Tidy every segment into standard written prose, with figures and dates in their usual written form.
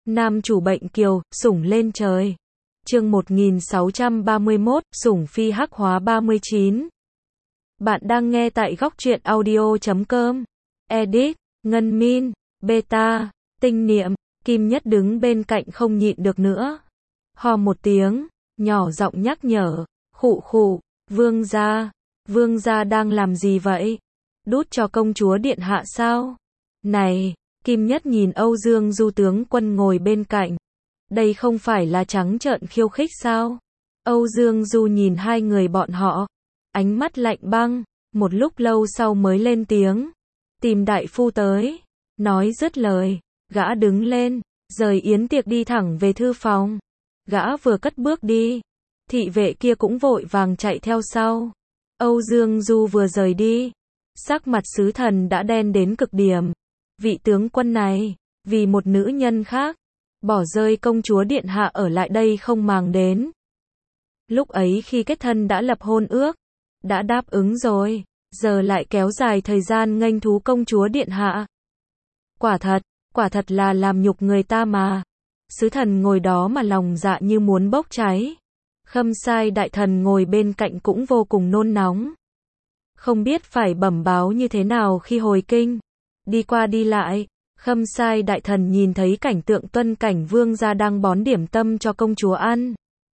Nam chủ bệnh kiều, sủng lên trời. Chương 1631, sủng phi hắc hóa 39. Bạn đang nghe tại góc truyện audio.com. Edit, Ngân Min, Beta, Tinh Niệm, Kim Nhất đứng bên cạnh không nhịn được nữa. Hò một tiếng, nhỏ giọng nhắc nhở, khụ khụ, vương gia đang làm gì vậy? Đút cho công chúa điện hạ sao? Này, Kim Nhất nhìn Âu Dương Du tướng quân ngồi bên cạnh. Đây không phải là trắng trợn khiêu khích sao? Âu Dương Du nhìn hai người bọn họ, ánh mắt lạnh băng, một lúc lâu sau mới lên tiếng. Tìm đại phu tới. Nói dứt lời, gã đứng lên, rời yến tiệc đi thẳng về thư phòng. Gã vừa cất bước đi, thị vệ kia cũng vội vàng chạy theo sau. Âu Dương Du vừa rời đi, sắc mặt sứ thần đã đen đến cực điểm. Vị tướng quân này, vì một nữ nhân khác, bỏ rơi công chúa điện hạ ở lại đây không màng đến. Lúc ấy khi kết thân đã lập hôn ước, đã đáp ứng rồi, giờ lại kéo dài thời gian nghênh thú công chúa điện hạ. Quả thật là làm nhục người ta mà. Sứ thần ngồi đó mà lòng dạ như muốn bốc cháy. Khâm Sai đại thần ngồi bên cạnh cũng vô cùng nôn nóng. Không biết phải bẩm báo như thế nào khi hồi kinh. Đi qua đi lại, Khâm Sai đại thần nhìn thấy cảnh tượng Tuân Cảnh vương gia đang bón điểm tâm cho công chúa ăn.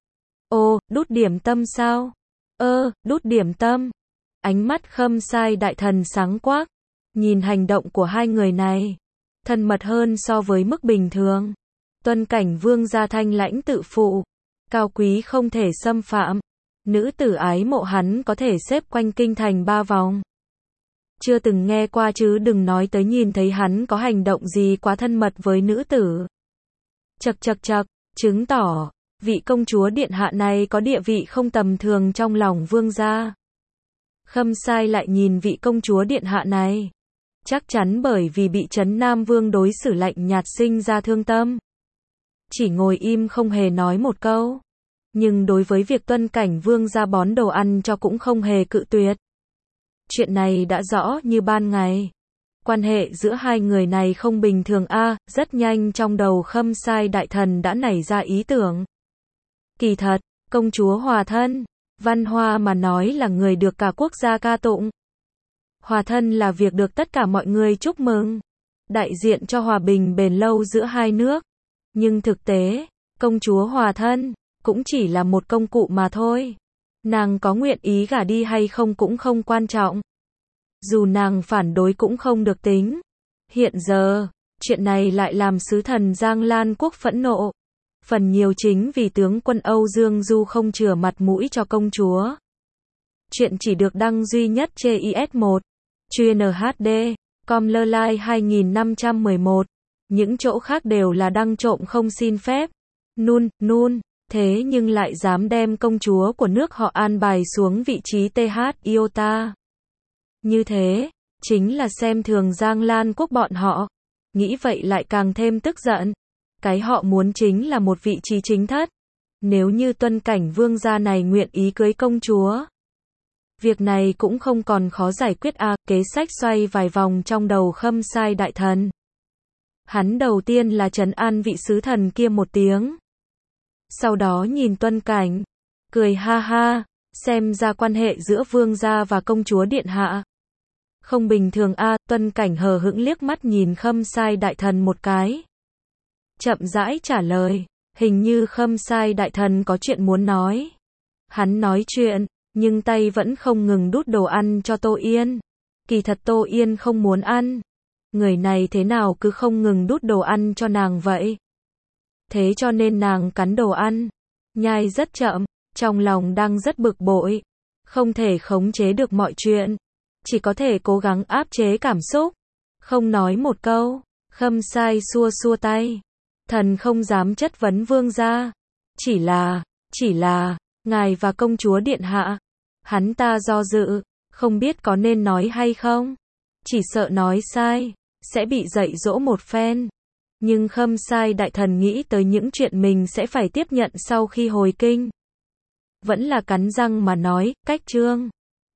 Ô, đút điểm tâm sao? Đút điểm tâm. Ánh mắt Khâm Sai đại thần sáng quắc, nhìn hành động của hai người này, thân mật hơn so với mức bình thường. Tuân Cảnh vương gia thanh lãnh tự phụ, cao quý không thể xâm phạm. Nữ tử ái mộ hắn có thể xếp quanh kinh thành 3 vòng. Chưa từng nghe qua chứ đừng nói tới nhìn thấy hắn có hành động gì quá thân mật với nữ tử. Chậc, chứng tỏ, vị công chúa điện hạ này có địa vị không tầm thường trong lòng vương gia. Khâm Sai lại nhìn vị công chúa điện hạ này. Chắc chắn bởi vì bị Trấn Nam Vương đối xử lạnh nhạt sinh ra thương tâm. Chỉ ngồi im không hề nói một câu. Nhưng đối với việc Tuân Cảnh vương gia bón đồ ăn cho cũng không hề cự tuyệt. Chuyện này đã rõ như ban ngày. Quan hệ giữa hai người này không bình thường rất nhanh trong đầu Khâm Sai đại thần đã nảy ra ý tưởng. Kỳ thật, công chúa hòa thân, văn hoa mà nói là người được cả quốc gia ca tụng. Hòa thân là việc được tất cả mọi người chúc mừng, đại diện cho hòa bình bền lâu giữa hai nước. Nhưng thực tế, công chúa hòa thân cũng chỉ là một công cụ mà thôi. Nàng có nguyện ý gả đi hay không cũng không quan trọng. Dù nàng phản đối cũng không được tính. Hiện giờ, chuyện này lại làm sứ thần Giang Lan Quốc phẫn nộ. Phần nhiều chính vì tướng quân Âu Dương Du không chừa mặt mũi cho công chúa. Chuyện chỉ được đăng duy nhất trên IS1, chuyên HD, com.lline 2511. Những chỗ khác đều là đăng trộm không xin phép. Thế nhưng lại dám đem công chúa của nước họ an bài xuống vị trí TH Iota. Như thế, chính là xem thường Giang Lan Quốc bọn họ. Nghĩ vậy lại càng thêm tức giận. Cái họ muốn chính là một vị trí chính thất. Nếu như Tuân Cảnh vương gia này nguyện ý cưới công chúa, việc này cũng không còn khó giải quyết kế sách xoay vài vòng trong đầu Khâm Sai đại thần. Hắn đầu tiên là trấn an vị sứ thần kia một tiếng. Sau đó nhìn Tuân Cảnh, cười ha ha, xem ra quan hệ giữa vương gia và công chúa điện hạ không bình thường Tuân Cảnh hờ hững liếc mắt nhìn Khâm Sai đại thần một cái. Chậm rãi trả lời, hình như Khâm Sai đại thần có chuyện muốn nói. Hắn nói chuyện, nhưng tay vẫn không ngừng đút đồ ăn cho Tô Yên. Kỳ thật Tô Yên không muốn ăn. Người này thế nào cứ không ngừng đút đồ ăn cho nàng vậy? Thế cho nên nàng cắn đồ ăn, nhai rất chậm, trong lòng đang rất bực bội, không thể khống chế được mọi chuyện, chỉ có thể cố gắng áp chế cảm xúc, không nói một câu. Khâm Sai xua xua tay, thần không dám chất vấn vương gia, chỉ là, ngài và công chúa điện hạ. Hắn ta do dự, không biết có nên nói hay không, chỉ sợ nói sai, sẽ bị dạy dỗ một phen. Nhưng Khâm Sai đại thần nghĩ tới những chuyện mình sẽ phải tiếp nhận sau khi hồi kinh. Vẫn là cắn răng mà nói, cách trương.